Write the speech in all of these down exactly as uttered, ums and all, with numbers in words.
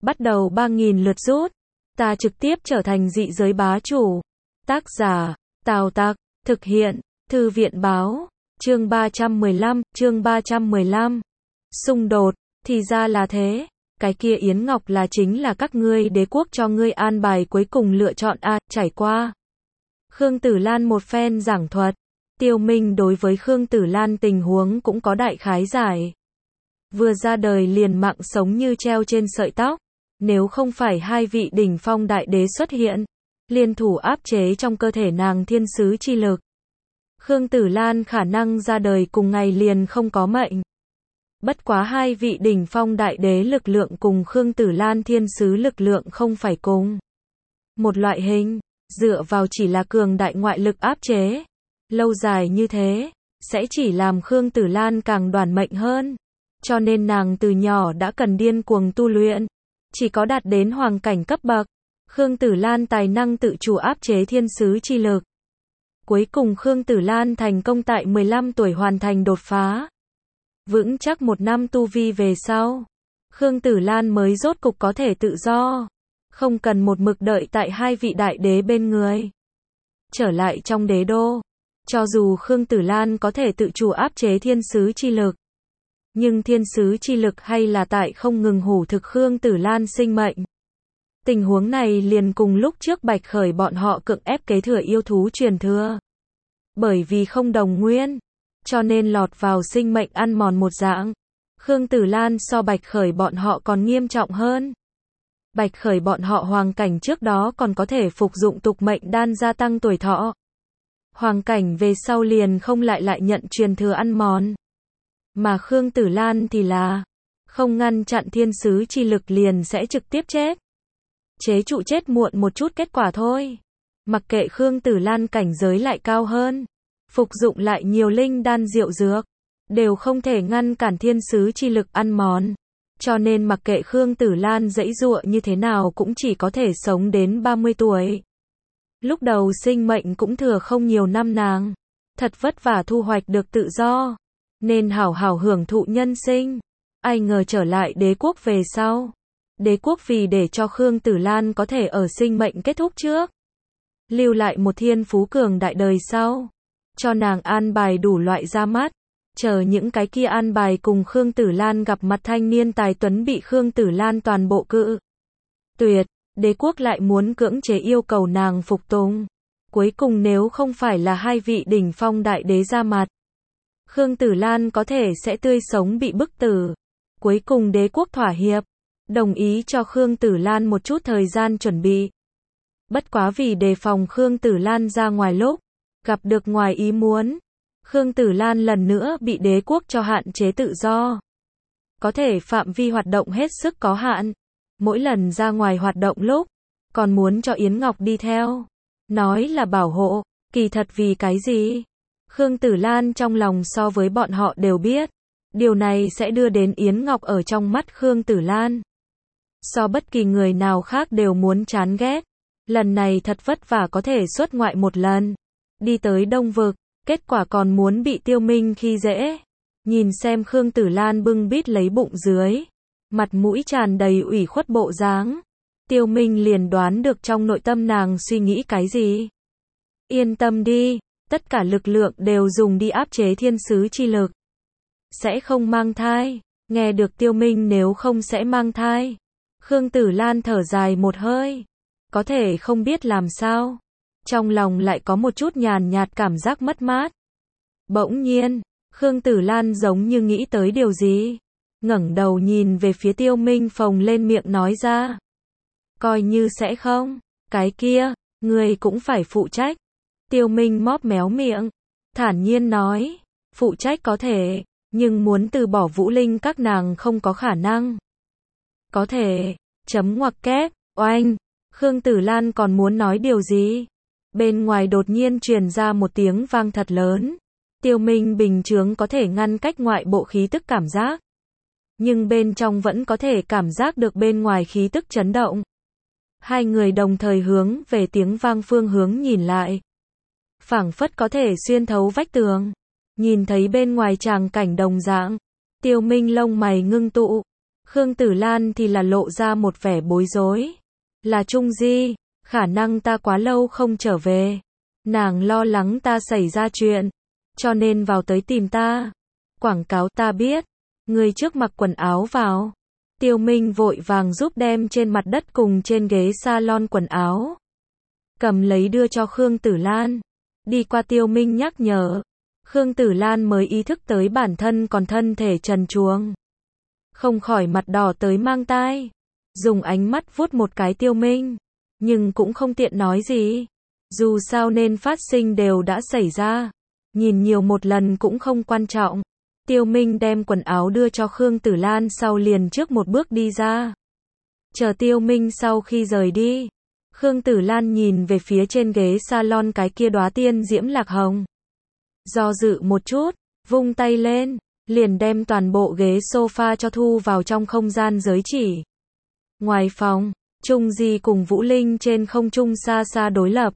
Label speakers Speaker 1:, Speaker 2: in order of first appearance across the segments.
Speaker 1: Bắt đầu ba nghìn lượt rút. Ta trực tiếp trở thành dị giới bá chủ. Tác giả, Tào Tặc, thực hiện, Thư viện báo. Chương ba trăm mười lăm, chương ba trăm mười lăm. Xung đột, thì ra là thế. Cái kia Yến Ngọc là chính là các ngươi đế quốc cho ngươi an bài cuối cùng lựa chọn a, trải qua. Khương Tử Lan một phen giảng thuật. Tiêu Minh đối với Khương Tử Lan tình huống cũng có đại khái giải. Vừa ra đời liền mạng sống như treo trên sợi tóc. Nếu không phải hai vị đỉnh phong đại đế xuất hiện, liên thủ áp chế trong cơ thể nàng thiên sứ chi lực, Khương Tử Lan khả năng ra đời cùng ngày liền không có mệnh. Bất quá hai vị đỉnh phong đại đế lực lượng cùng Khương Tử Lan thiên sứ lực lượng không phải cùng một loại hình, dựa vào chỉ là cường đại ngoại lực áp chế. Lâu dài như thế, sẽ chỉ làm Khương Tử Lan càng đoản mệnh hơn. Cho nên nàng từ nhỏ đã cần điên cuồng tu luyện. Chỉ có đạt đến hoàng cảnh cấp bậc, Khương Tử Lan tài năng tự chủ áp chế thiên sứ chi lực. Cuối cùng Khương Tử Lan thành công tại mười lăm tuổi hoàn thành đột phá. Vững chắc một năm tu vi về sau, Khương Tử Lan mới rốt cục có thể tự do. Không cần một mực đợi tại hai vị đại đế bên người. Trở lại trong đế đô, cho dù Khương Tử Lan có thể tự chủ áp chế thiên sứ chi lực, nhưng thiên sứ chi lực hay là tại không ngừng hủ thực Khương Tử Lan sinh mệnh. Tình huống này liền cùng lúc trước Bạch Khởi bọn họ cưỡng ép kế thừa yêu thú truyền thừa. Bởi vì không đồng nguyên, cho nên lọt vào sinh mệnh ăn mòn một dạng. Khương Tử Lan so Bạch Khởi bọn họ còn nghiêm trọng hơn. Bạch Khởi bọn họ hoàng cảnh trước đó còn có thể phục dụng tục mệnh đan gia tăng tuổi thọ. Hoàng cảnh về sau liền không lại lại nhận truyền thừa ăn mòn. Mà Khương Tử Lan thì là không ngăn chặn thiên sứ chi lực liền sẽ trực tiếp chết. Chế trụ chết muộn một chút kết quả thôi. Mặc kệ Khương Tử Lan cảnh giới lại cao hơn, phục dụng lại nhiều linh đan diệu dược, đều không thể ngăn cản thiên sứ chi lực ăn mòn. Cho nên mặc kệ Khương Tử Lan giãy giụa như thế nào cũng chỉ có thể sống đến ba mươi tuổi. Lúc đầu sinh mệnh cũng thừa không nhiều năm nàng, thật vất vả thu hoạch được tự do, nên hảo hảo hưởng thụ nhân sinh. Ai ngờ trở lại đế quốc về sau, đế quốc vì để cho Khương Tử Lan có thể ở sinh mệnh kết thúc trước, lưu lại một thiên phú cường đại đời sau, cho nàng an bài đủ loại ra mắt, chờ những cái kia an bài cùng Khương Tử Lan gặp mặt thanh niên tài tuấn bị Khương Tử Lan toàn bộ cự tuyệt, đế quốc lại muốn cưỡng chế yêu cầu nàng phục tùng. Cuối cùng nếu không phải là hai vị đỉnh phong đại đế ra mặt, Khương Tử Lan có thể sẽ tươi sống bị bức tử. Cuối cùng đế quốc thỏa hiệp, đồng ý cho Khương Tử Lan một chút thời gian chuẩn bị. Bất quá vì đề phòng Khương Tử Lan ra ngoài lúc gặp được ngoài ý muốn, Khương Tử Lan lần nữa bị đế quốc cho hạn chế tự do. Có thể phạm vi hoạt động hết sức có hạn. Mỗi lần ra ngoài hoạt động lúc, còn muốn cho Yến Ngọc đi theo. Nói là bảo hộ, kỳ thật vì cái gì? Khương Tử Lan trong lòng so với bọn họ đều biết. Điều này sẽ đưa đến Yến Ngọc ở trong mắt Khương Tử Lan. So bất kỳ người nào khác đều muốn chán ghét. Lần này thật vất vả có thể xuất ngoại một lần. Đi tới Đông Vực, kết quả còn muốn bị Tiêu Minh khi dễ. Nhìn xem Khương Tử Lan bưng bít lấy bụng dưới, mặt mũi tràn đầy ủy khuất bộ dáng. Tiêu Minh liền đoán được trong nội tâm nàng suy nghĩ cái gì. Yên tâm đi, tất cả lực lượng đều dùng đi áp chế thiên sứ chi lực. Sẽ không mang thai. Nghe được Tiêu Minh nếu không sẽ mang thai, Khương Tử Lan thở dài một hơi. Có thể không biết làm sao, trong lòng lại có một chút nhàn nhạt cảm giác mất mát. Bỗng nhiên, Khương Tử Lan giống như nghĩ tới điều gì, ngẩng đầu nhìn về phía Tiêu Minh phồng lên miệng nói ra. Coi như sẽ không, cái kia, người cũng phải phụ trách. Tiêu Minh móp méo miệng, thản nhiên nói, phụ trách có thể, nhưng muốn từ bỏ Vũ Linh các nàng không có khả năng. Có thể, chấm ngoặc kép, oanh, Khương Tử Lan còn muốn nói điều gì? Bên ngoài đột nhiên truyền ra một tiếng vang thật lớn. Tiêu Minh bình chướng có thể ngăn cách ngoại bộ khí tức cảm giác, nhưng bên trong vẫn có thể cảm giác được bên ngoài khí tức chấn động. Hai người đồng thời hướng về tiếng vang phương hướng nhìn lại. Phảng phất có thể xuyên thấu vách tường, nhìn thấy bên ngoài tràng cảnh đồng dạng. Tiêu Minh lông mày ngưng tụ, Khương Tử Lan thì là lộ ra một vẻ bối rối. Là Trung Di, khả năng ta quá lâu không trở về. Nàng lo lắng ta xảy ra chuyện, cho nên vào tới tìm ta. Quảng cáo ta biết, người trước mặc quần áo vào. Tiêu Minh vội vàng giúp đem trên mặt đất cùng trên ghế salon quần áo. Cầm lấy đưa cho Khương Tử Lan. Đi qua Tiêu Minh nhắc nhở. Khương Tử Lan mới ý thức tới bản thân còn thân thể trần truồng. Không khỏi mặt đỏ tới mang tai. Dùng ánh mắt vuốt một cái Tiêu Minh. Nhưng cũng không tiện nói gì. Dù sao nên phát sinh đều đã xảy ra. Nhìn nhiều một lần cũng không quan trọng. Tiêu Minh đem quần áo đưa cho Khương Tử Lan sau liền trước một bước đi ra. Chờ Tiêu Minh sau khi rời đi. Khương Tử Lan nhìn về phía trên ghế salon cái kia đóa tiên diễm lạc hồng. Do dự một chút, vung tay lên, liền đem toàn bộ ghế sofa cho thu vào trong không gian giới chỉ. Ngoài phòng, Trung Di cùng Vũ Linh trên không trung xa xa đối lập.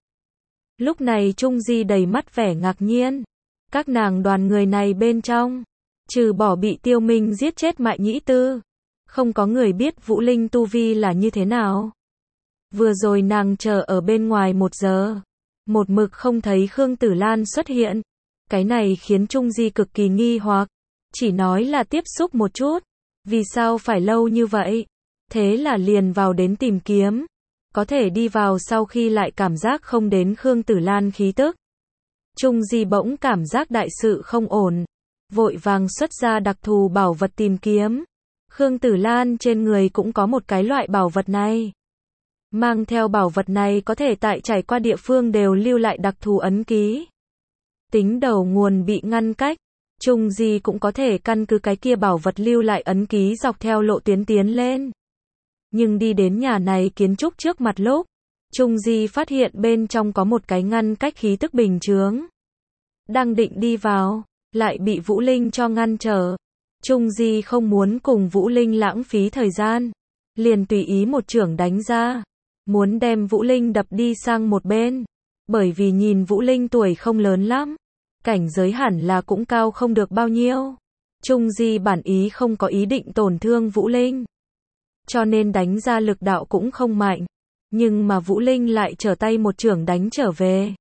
Speaker 1: Lúc này Trung Di đầy mắt vẻ ngạc nhiên. Các nàng đoàn người này bên trong, trừ bỏ bị Tiêu Minh giết chết Mại Nhĩ Tư, không có người biết Vũ Linh tu vi là như thế nào. Vừa rồi nàng chờ ở bên ngoài một giờ, một mực không thấy Khương Tử Lan xuất hiện. Cái này khiến Trung Di cực kỳ nghi hoặc, chỉ nói là tiếp xúc một chút, vì sao phải lâu như vậy? Thế là liền vào đến tìm kiếm, có thể đi vào sau khi lại cảm giác không đến Khương Tử Lan khí tức. Trung Di bỗng cảm giác đại sự không ổn, vội vàng xuất ra đặc thù bảo vật tìm kiếm. Khương Tử Lan trên người cũng có một cái loại bảo vật này. Mang theo bảo vật này có thể tại trải qua địa phương đều lưu lại đặc thù ấn ký. Tính đầu nguồn bị ngăn cách, Trung Di cũng có thể căn cứ cái kia bảo vật lưu lại ấn ký dọc theo lộ tuyến tiến lên. Nhưng đi đến nhà này kiến trúc trước mặt lúc, Trung Di phát hiện bên trong có một cái ngăn cách khí tức bình chướng. Đang định đi vào, lại bị Vũ Linh cho ngăn trở. Trung Di không muốn cùng Vũ Linh lãng phí thời gian, liền tùy ý một chưởng đánh ra, muốn đem Vũ Linh đập đi sang một bên. Bởi vì nhìn Vũ Linh tuổi không lớn lắm, cảnh giới hẳn là cũng cao không được bao nhiêu. Trung Di bản ý không có ý định tổn thương Vũ Linh, cho nên đánh ra lực đạo cũng không mạnh. Nhưng mà Vũ Linh lại trở tay một chưởng đánh trở về.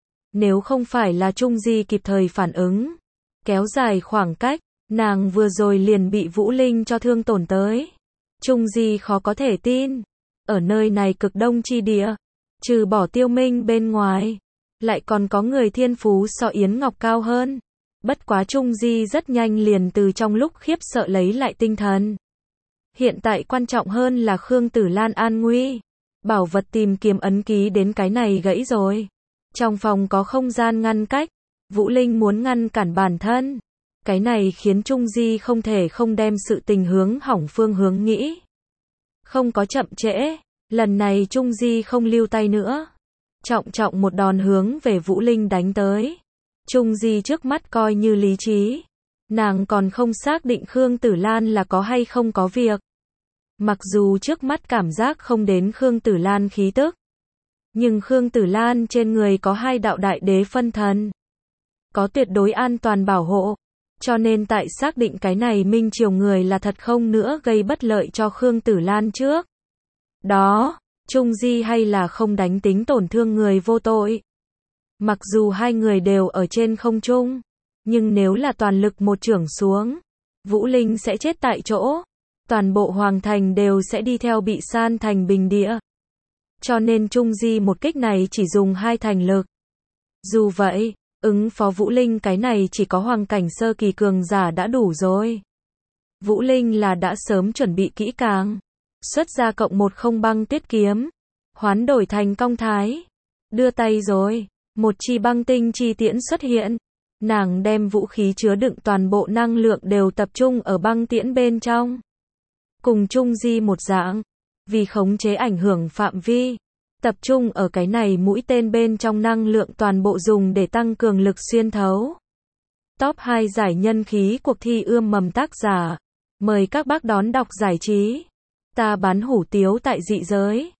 Speaker 1: Nếu không phải là Trung Di kịp thời phản ứng, kéo dài khoảng cách, nàng vừa rồi liền bị Vũ Linh cho thương tổn tới. Trung Di khó có thể tin, ở nơi này cực đông chi địa, trừ bỏ Tiêu Minh bên ngoài, lại còn có người thiên phú so Yến Ngọc cao hơn. Bất quá Trung Di rất nhanh liền từ trong lúc khiếp sợ lấy lại tinh thần. Hiện tại quan trọng hơn là Khương Tử Lan an nguy. Bảo vật tìm kiếm ấn ký đến cái này gãy rồi. Trong phòng có không gian ngăn cách, Vũ Linh muốn ngăn cản bản thân. Cái này khiến Trung Di không thể không đem sự tình hướng hỏng phương hướng nghĩ. Không có chậm trễ, lần này Trung Di không lưu tay nữa. Trọng trọng một đòn hướng về Vũ Linh đánh tới. Trung Di trước mắt coi như lý trí. Nàng còn không xác định Khương Tử Lan là có hay không có việc. Mặc dù trước mắt cảm giác không đến Khương Tử Lan khí tức, nhưng Khương Tử Lan trên người có hai đạo đại đế phân thần, có tuyệt đối an toàn bảo hộ, cho nên tại xác định cái này minh triều người là thật không nữa gây bất lợi cho Khương Tử Lan trước đó, Trung Di hay là không đánh tính tổn thương người vô tội. Mặc dù hai người đều ở trên không trung, nhưng nếu là toàn lực một chưởng xuống, Vũ Linh sẽ chết tại chỗ. Toàn bộ hoàng thành đều sẽ đi theo bị san thành bình địa. Cho nên Trung Di một kích này chỉ dùng hai thành lực. Dù vậy, ứng phó Vũ Linh cái này chỉ có hoàng cảnh sơ kỳ cường giả đã đủ rồi. Vũ Linh là đã sớm chuẩn bị kỹ càng. Xuất ra cộng một không băng tuyết kiếm. Hoán đổi thành cong thái. Đưa tay rồi. Một chi băng tinh chi tiễn xuất hiện. Nàng đem vũ khí chứa đựng toàn bộ năng lượng đều tập trung ở băng tiễn bên trong. Cùng Trung Di một dạng, vì khống chế ảnh hưởng phạm vi, tập trung ở cái này mũi tên bên trong năng lượng toàn bộ dùng để tăng cường lực xuyên thấu. Top hai giải nhân khí cuộc thi ươm mầm tác giả. Mời các bác đón đọc giải trí. Ta bán hủ tiếu tại dị giới.